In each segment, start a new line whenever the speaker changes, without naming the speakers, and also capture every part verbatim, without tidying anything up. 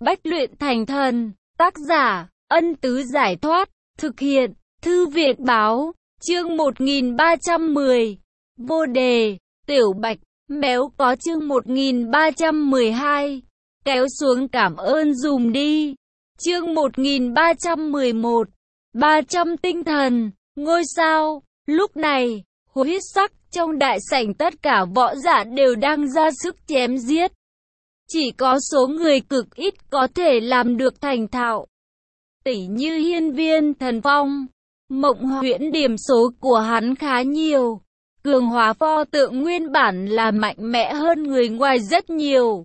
Bách luyện thành thần. Tác giả, Ân Tứ Giải Thoát. Thực hiện, Thư Viện Báo. Chương một nghìn ba trăm mười. Vô đề. Tiểu Bạch. Méo có chương một nghìn ba trăm mười hai. Kéo xuống cảm ơn dùm đi. Chương một nghìn ba trăm mười một. ba trăm tinh thần. Ngôi sao. Lúc này, huyết sắc trong đại sảnh tất cả võ giả đều đang ra sức chém giết. Chỉ có số người cực ít có thể làm được thành thạo. Tỉ như Hiên Viên Thần Phong, Mộng Huyễn điểm số của hắn khá nhiều. Cường hóa pho tượng nguyên bản là mạnh mẽ hơn người ngoài rất nhiều.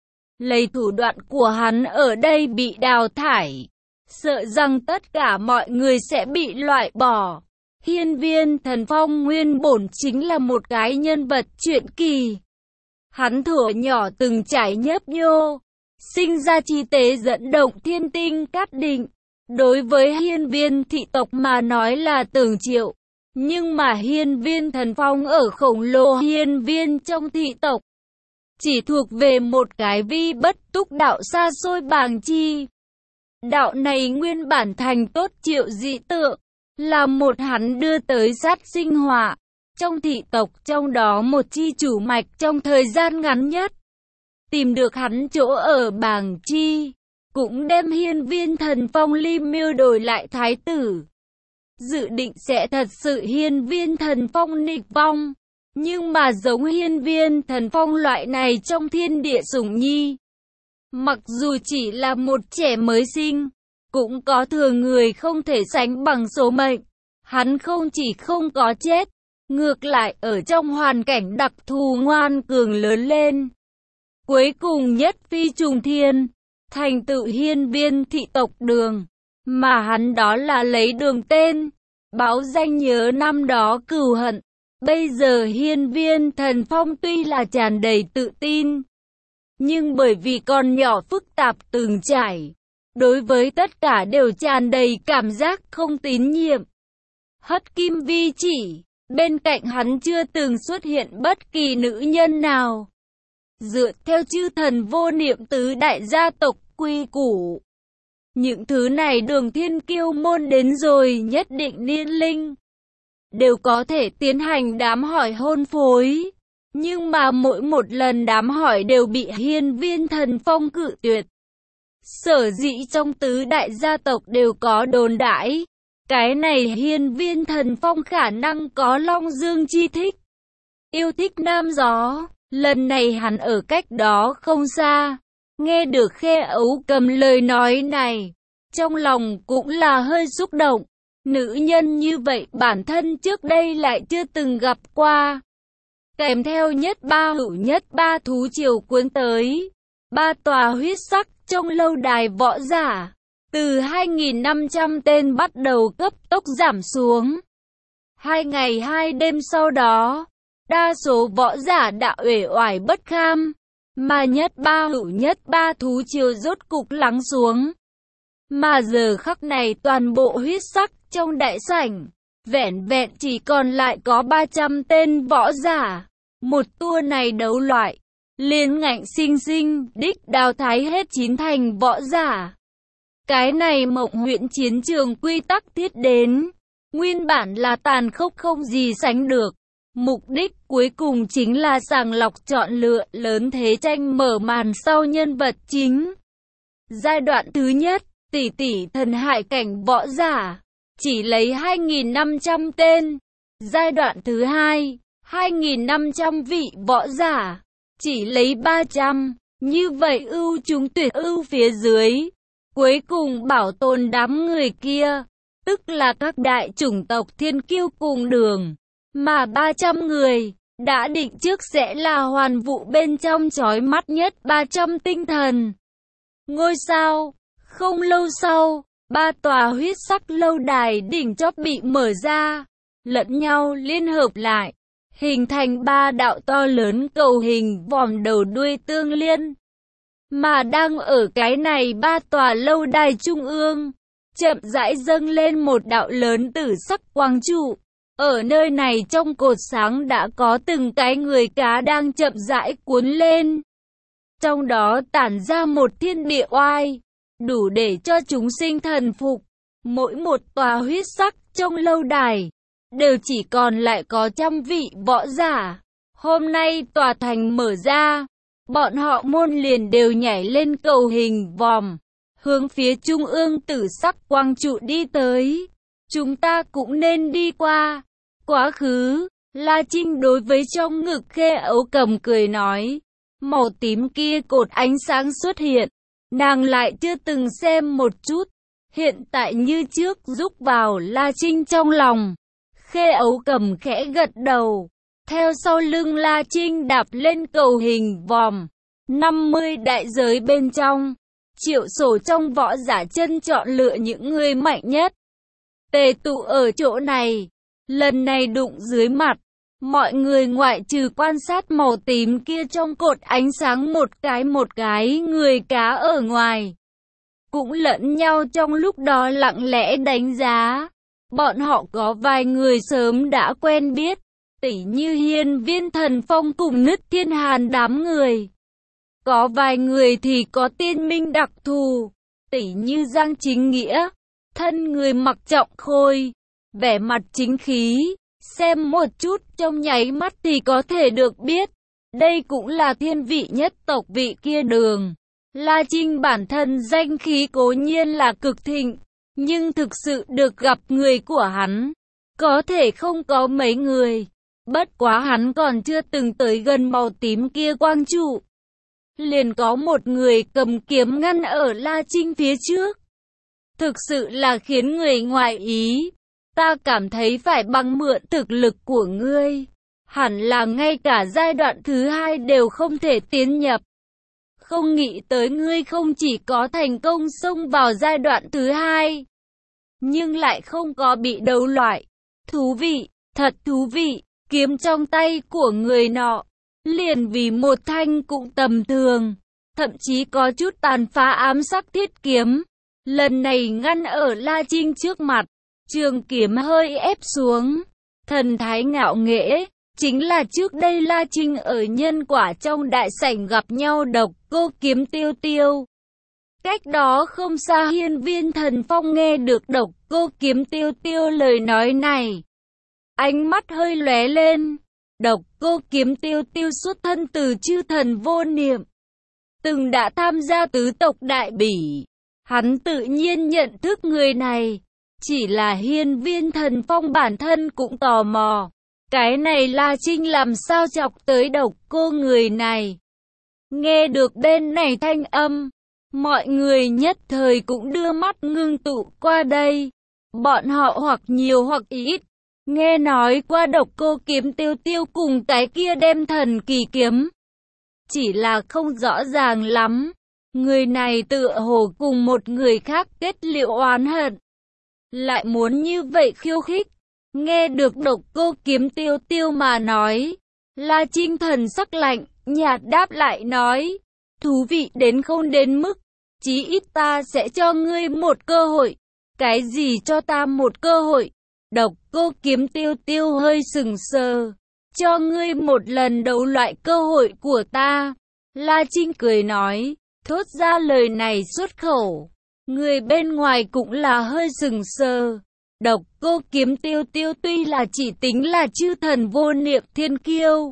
Lấy thủ đoạn của hắn ở đây bị đào thải, sợ rằng tất cả mọi người sẽ bị loại bỏ. Hiên Viên Thần Phong nguyên bổn chính là một cái nhân vật truyện kỳ. Hắn thuở nhỏ từng trải nhấp nhô, sinh ra chi tế dẫn động thiên tinh cát định. Đối với hiên viên thị tộc mà nói là tưởng triệu, nhưng mà hiên viên thần phong ở khổng lồ hiên viên trong thị tộc chỉ thuộc về một cái vi bất túc đạo xa xôi bàng chi. Đạo này nguyên bản thành tốt triệu dị tượng, là một hắn đưa tới sát sinh họa trong thị tộc, trong đó một chi chủ mạch trong thời gian ngắn nhất tìm được hắn chỗ ở bàng chi, cũng đem hiên viên thần phong ly miêu đổi lại thái tử. Dự định sẽ thật sự hiên viên thần phong nghịch vong, nhưng mà giống hiên viên thần phong loại này trong thiên địa sủng nhi, mặc dù chỉ là một trẻ mới sinh, cũng có thừa người không thể sánh bằng số mệnh. Hắn không chỉ không có chết, ngược lại ở trong hoàn cảnh đặc thù ngoan cường lớn lên. Cuối cùng nhất phi trùng thiên, thành tựu hiên viên thị tộc Đường, mà hắn đó là lấy Đường tên, báo danh nhớ năm đó cừu hận. Bây giờ hiên viên thần phong tuy là tràn đầy tự tin, nhưng bởi vì con nhỏ phức tạp từng trải, đối với tất cả đều tràn đầy cảm giác không tín nhiệm. Hất kim vi chỉ, bên cạnh hắn chưa từng xuất hiện bất kỳ nữ nhân nào. Dựa theo chư thần vô niệm tứ đại gia tộc quy củ, những thứ này Đường thiên kiêu môn đến rồi nhất định niên linh đều có thể tiến hành đám hỏi hôn phối, nhưng mà mỗi một lần đám hỏi đều bị hiên viên thần phong cự tuyệt. Sở dĩ trong tứ đại gia tộc đều có đồn đãi, cái này hiên viên thần phong khả năng có Long Dương chi thích, yêu thích nam gió. Lần này hắn ở cách đó không xa, nghe được Khe Ấu Cầm lời nói này, trong lòng cũng là hơi xúc động. Nữ nhân như vậy bản thân trước đây lại chưa từng gặp qua. Kèm theo nhất ba hữu nhất ba thú triều cuốn tới, ba tòa huyết sắc trong lâu đài võ giả, từ hai nghìn năm trăm tên bắt đầu cấp tốc giảm xuống. Hai ngày hai đêm sau đó, đa số võ giả đã uể oải bất kham, mà nhất ba hữu nhất ba thú triều rốt cục lắng xuống. Mà giờ khắc này toàn bộ huyết sắc trong đại sảnh, vẻn vẹn chỉ còn lại có ba trăm tên võ giả. Một tour này đấu loại, liền ngạnh sinh sinh đích đào thái hết chín thành võ giả. Cái này Mộng Huyễn chiến trường quy tắc thiết đến, nguyên bản là tàn khốc không gì sánh được. Mục đích cuối cùng chính là sàng lọc chọn lựa lớn thế tranh mở màn sau nhân vật chính. Giai đoạn thứ nhất, tỷ tỷ thần hải cảnh võ giả, chỉ lấy hai nghìn năm trăm tên. Giai đoạn thứ hai, hai nghìn năm trăm vị võ giả, chỉ lấy ba trăm. Như vậy ưu chúng tuyệt ưu phía dưới, cuối cùng bảo tồn đám người kia, tức là các đại chủng tộc thiên kiêu cùng Đường. Mà ba trăm người, đã định trước sẽ là hoàn vụ bên trong chói mắt nhất ba trăm tinh thần. Ngôi sao, không lâu sau, ba tòa huyết sắc lâu đài đỉnh chóp bị mở ra, lẫn nhau liên hợp lại, hình thành ba đạo to lớn cầu hình vòm đầu đuôi tương liên. Mà đang ở cái này ba tòa lâu đài trung ương, chậm rãi dâng lên một đạo lớn tử sắc quang trụ. Ở nơi này trong cột sáng đã có từng cái người cá đang chậm rãi cuốn lên. trong đó tản ra một thiên địa oai, đủ để cho chúng sinh thần phục. Mỗi một tòa huyết sắc trong lâu đài, đều chỉ còn lại có trăm vị võ giả. Hôm nay tòa thành mở ra, bọn họ môn liền đều nhảy lên cầu hình vòm, hướng phía trung ương tử sắc quang trụ đi tới. Chúng ta cũng nên đi qua. Quá khứ, La Trinh đối với trong ngực Khê Ấu Cầm cười nói. Màu tím kia cột ánh sáng xuất hiện, nàng lại chưa từng xem một chút. Hiện tại như trước rúc vào La Trinh trong lòng. Khê Ấu Cầm khẽ gật đầu, theo sau lưng La Trinh đạp lên cầu hình vòm. năm mươi đại giới bên trong, Triệu Sổ trong võ giả chân chọn lựa những người mạnh nhất, tề tụ ở chỗ này. Lần này đụng dưới mặt, mọi người ngoại trừ quan sát màu tím kia trong cột ánh sáng một cái một cái người cá ở ngoài, cũng lẫn nhau trong lúc đó lặng lẽ đánh giá. Bọn họ có vài người sớm đã quen biết, tỉ như Hiên Viên Thần Phong cùng Nứt Thiên Hàn đám người. Có vài người thì có tiên minh đặc thù, tỉ như Giang Chính Nghĩa, thân người mặc trọng khôi, vẻ mặt chính khí, xem một chút trong nháy mắt thì có thể được biết, đây cũng là thiên vị nhất tộc vị kia đường. La Trinh bản thân danh khí cố nhiên là cực thịnh, nhưng thực sự được gặp người của hắn, có thể không có mấy người. Bất quá hắn còn chưa từng tới gần màu tím kia quang trụ, liền có một người cầm kiếm ngăn ở La Trinh phía trước. Thực sự là khiến người ngoại ý. Ta cảm thấy phải bằng mượn thực lực của ngươi, hẳn là ngay cả giai đoạn thứ hai đều không thể tiến nhập. Không nghĩ tới ngươi không chỉ có thành công xông vào giai đoạn thứ hai, nhưng lại không có bị đấu loại. Thú vị, thật thú vị. Kiếm trong tay của người nọ, liền vì một thanh cũng tầm thường, thậm chí có chút tàn phá ám sắc thiết kiếm. Lần này ngăn ở La Trinh trước mặt, trường kiếm hơi ép xuống, thần thái ngạo nghễ, chính là trước đây La Trinh ở nhân quả trong đại sảnh gặp nhau Độc Cô Kiếm Tiêu Tiêu. Cách đó không xa Hiên Viên Thần Phong nghe được Độc Cô Kiếm Tiêu Tiêu lời nói này, ánh mắt hơi lóe lên. Độc Cô Kiếm Tiêu Tiêu xuất thân từ chư thần vô niệm, từng đã tham gia tứ tộc đại bỉ, hắn tự nhiên nhận thức người này. Chỉ là Hiên Viên Thần Phong bản thân cũng tò mò, cái này La Trinh làm sao chọc tới Độc Cô người này. Nghe được bên này thanh âm, mọi người nhất thời cũng đưa mắt ngưng tụ qua đây. Bọn họ hoặc nhiều hoặc ít nghe nói qua Độc Cô Kiếm Tiêu Tiêu cùng cái kia đem thần kỳ kiếm, chỉ là không rõ ràng lắm. Người này tựa hồ cùng một người khác kết liễu oán hận, lại muốn như vậy khiêu khích. Nghe được Độc Cô Kiếm Tiêu Tiêu mà nói, La Trinh thần sắc lạnh, nhạt đáp lại nói, thú vị đến không đến mức, chí ít ta sẽ cho ngươi một cơ hội. Cái gì cho ta một cơ hội? Độc Cô Kiếm Tiêu Tiêu hơi sừng sờ, cho ngươi một lần đấu loại cơ hội của ta. La Trinh cười nói, thốt ra lời này xuất khẩu, người bên ngoài cũng là hơi sừng sờ. Độc Cô Kiếm Tiêu Tiêu tuy là chỉ tính là chư thần vô niệm thiên kiêu,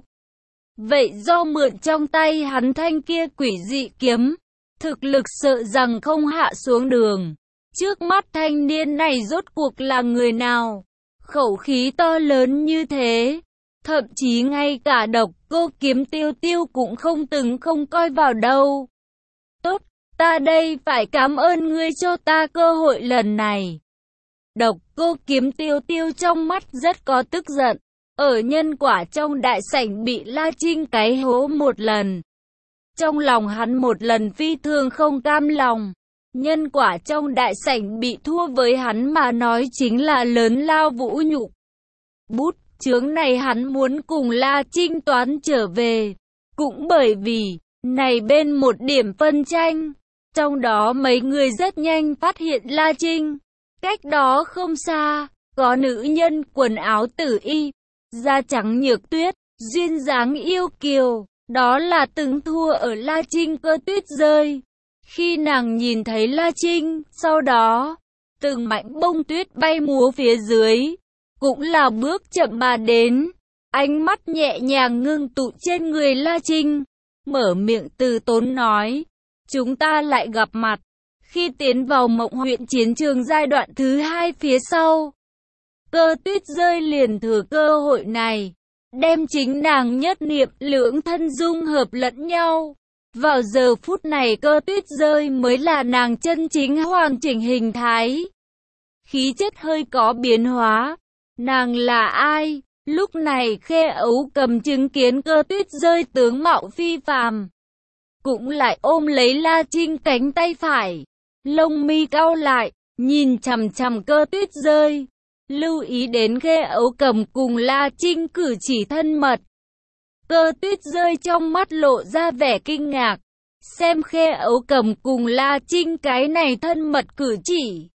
vậy do mượn trong tay hắn thanh kia quỷ dị kiếm, thực lực sợ rằng không hạ xuống đường. Trước mắt thanh niên này rốt cuộc là người nào? Khẩu khí to lớn như thế, thậm chí ngay cả Độc Cô Kiếm Tiêu Tiêu cũng không từng không coi vào đâu. Tốt, ta đây phải cảm ơn ngươi cho ta cơ hội lần này. Độc Cô Kiếm Tiêu Tiêu trong mắt rất có tức giận, ở nhân quả trong đại sảnh bị La Trinh cái hố một lần. Trong lòng hắn một lần phi thường không cam lòng. Nhân quả trong đại sảnh bị thua với hắn mà nói chính là lớn lao vũ nhục. Bút chướng này hắn muốn cùng La Trinh toán trở về, cũng bởi vì này bên một điểm phân tranh. Trong đó mấy người rất nhanh phát hiện La Trinh. Cách đó không xa, có nữ nhân quần áo tử y, da trắng nhược tuyết, duyên dáng yêu kiều, đó là từng thua ở La Trinh Cơ Tuyết rơi. Khi nàng nhìn thấy La Trinh, sau đó, từng mảnh bông tuyết bay múa phía dưới, cũng là bước chậm mà đến. Ánh mắt nhẹ nhàng ngưng tụ trên người La Trinh, mở miệng từ tốn nói, chúng ta lại gặp mặt. Khi tiến vào Mộng huyện chiến trường giai đoạn thứ hai phía sau, Cơ Tuyết rơi liền thừa cơ hội này, đem chính nàng nhất niệm lưỡng thân dung hợp lẫn nhau. Vào giờ phút này Cơ Tuyết rơi mới là nàng chân chính hoàn chỉnh hình thái. Khí chất hơi có biến hóa. Nàng là ai? Lúc này Khê Ấu Cầm chứng kiến Cơ Tuyết rơi tướng mạo phi phàm, cũng lại ôm lấy La Trinh cánh tay phải, lông mi cau lại, nhìn chằm chằm Cơ Tuyết rơi, lưu ý đến Khê Ấu Cầm cùng La Trinh cử chỉ thân mật. Cơ Tuyết rơi trong mắt lộ ra vẻ kinh ngạc, xem Khê Ấu Cầm cùng La Trinh cái này thân mật cử chỉ,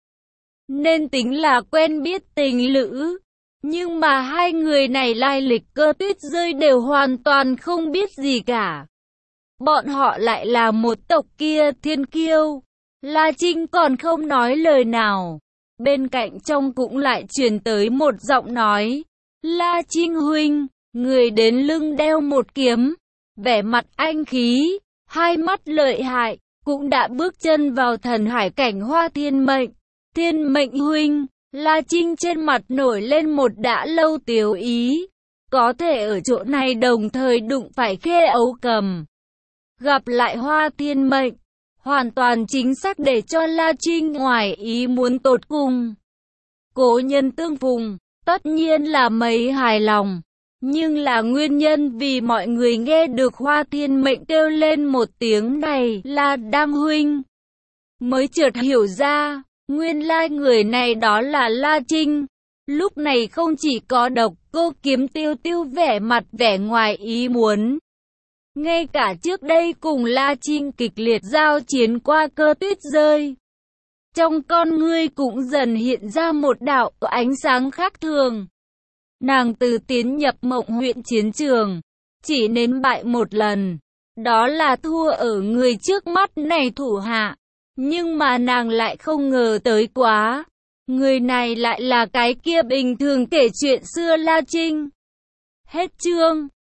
nên tính là quen biết tình lữ. Nhưng mà hai người này lai lịch Cơ Tuyết rơi đều hoàn toàn không biết gì cả. Bọn họ lại là một tộc kia thiên kiêu. La Trinh còn không nói lời nào. Bên cạnh trong cũng lại truyền tới một giọng nói. La Trinh huynh, người đến lưng đeo một kiếm, vẻ mặt anh khí, hai mắt lợi hại, cũng đã bước chân vào thần hải cảnh Hoa Thiên Mệnh. Thiên Mệnh huynh. La Trinh trên mặt nổi lên một đã lâu tiếu ý, có thể ở chỗ này đồng thời đụng phải Khê Ấu Cầm, gặp lại Hoa Thiên Mệnh, hoàn toàn chính xác để cho La Trinh ngoài ý muốn tột cùng. Cố nhân tương phùng, tất nhiên là mấy hài lòng, nhưng là nguyên nhân vì mọi người nghe được Hoa Thiên Mệnh kêu lên một tiếng này là đang huynh, mới chợt hiểu ra. Nguyên lai người này đó là La Trinh. Lúc này không chỉ có Độc Cô Kiếm Tiêu Tiêu vẻ mặt vẻ ngoài ý muốn, ngay cả trước đây cùng La Trinh kịch liệt giao chiến qua Cơ Tuyết rơi, trong con ngươi cũng dần hiện ra một đạo ánh sáng khác thường. Nàng từ tiến nhập Mộng huyện chiến trường, chỉ nếm bại một lần, đó là thua ở người trước mắt này thủ hạ. Nhưng mà nàng lại không ngờ tới quá, người này lại là cái kia bình thường kể chuyện xưa La Trinh. Hết chương.